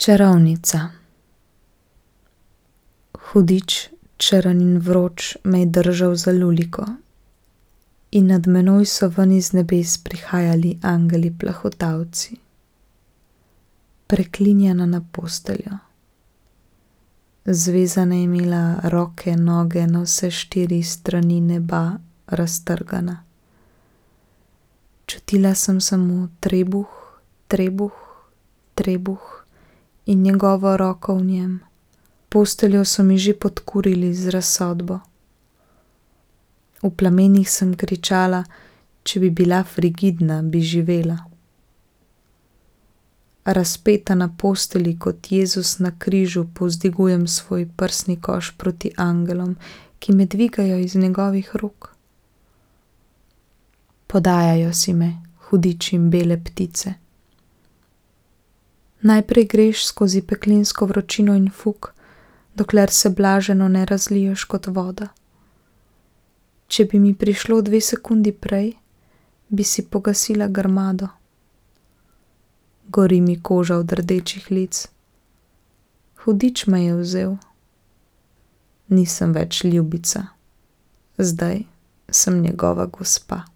Čarovnica. Hudič, črn in vroč, me je držal za luliko in nad menoj so ven iz nebes prihajali angeli plahotavci. Preklinjana na posteljo. Zvezane je imela roke, noge na vse 4 strani neba raztrgana. Čutila sem samo trebuh, trebuh, trebuh in njegovo roko v njem. Posteljo so mi že podkurili z razsodbo. V plamenih sem kričala, če bi bila frigidna, bi živela. Razpeta na postelji kot Jezus na križu povzdigujem svoj prsni koš proti angelom, ki me dvigajo iz njegovih rok. Podajajo si me, hudič in bele ptice. Najprej greš skozi peklensko vročino in fuk, dokler se blaženo ne razliješ kot voda. Če bi mi prišlo 2 sekundi prej, bi si pogasila grmado. Gori mi koža od rdečih lic. Hudič me je vzel. Nisem več ljubica. Zdaj sem njegova gospa.